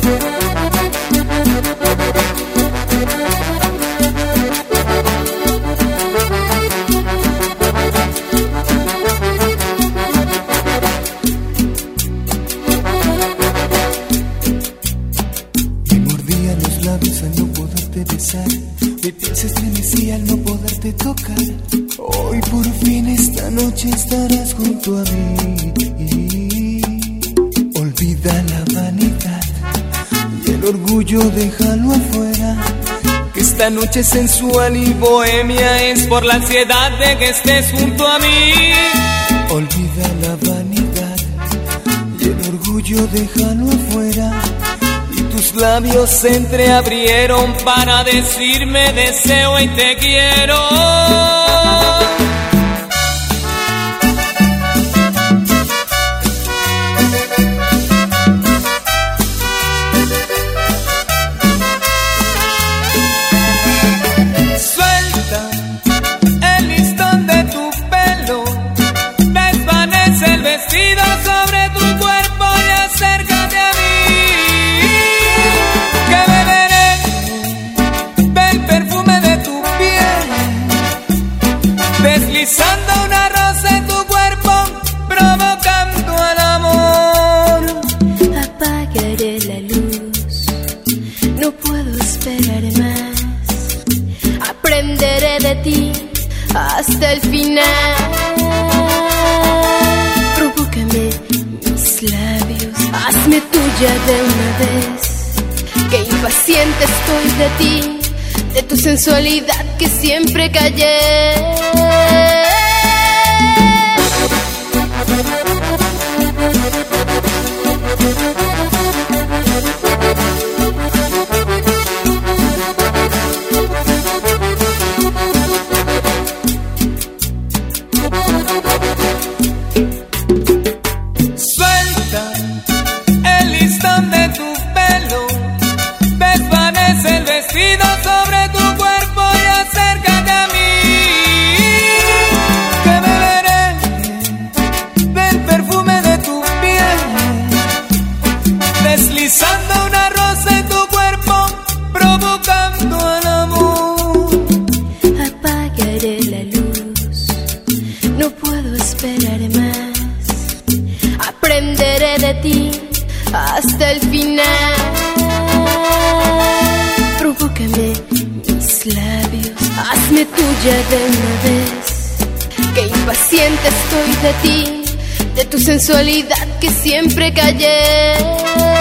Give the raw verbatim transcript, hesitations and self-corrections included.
Mi piel se estremecía al no poderte tocar. Hoy por fin esta noche estarás junto a mí. Olvida la vanidad y el orgullo, déjalo afuera. Que esta noche sensual y bohemia es por la ansiedad de que estés junto a mí. Olvida la vanidad y el orgullo, déjalo afuera. Tus labios se entreabrieron para decirme deseo y te quiero. Suelta el listón de tu pelo, desvanece el vestido sobre tu cuerpo y acércate a mí. Deslizando una rosa en tu cuerpo, provocando el amor. Apagaré la luz, no puedo esperar más. Aprenderé de ti hasta el final. Provócame mis labios, hazme tuya de una vez. Que impaciente estoy de ti, de tu sensualidad que siempre callé. Suelta el listón de tu pelo, desvanece el vestido sobre tu cuerpo y acércate a mí. Que beberé del perfume de tu piel, deslizando una rosa en tu cuerpo, provocando el amor. Apagaré la luz, no puedo esperar más. Aprenderé de ti hasta el final. Provócame mis labios, hazme tuya de una vez. Que impaciente estoy de ti, de tu sensualidad que siempre callé.